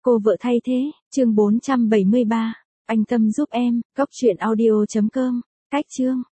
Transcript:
Cô vợ thay thế, chương 473. Anh Tâm giúp em, cốc truyện audio.com. Cách chương.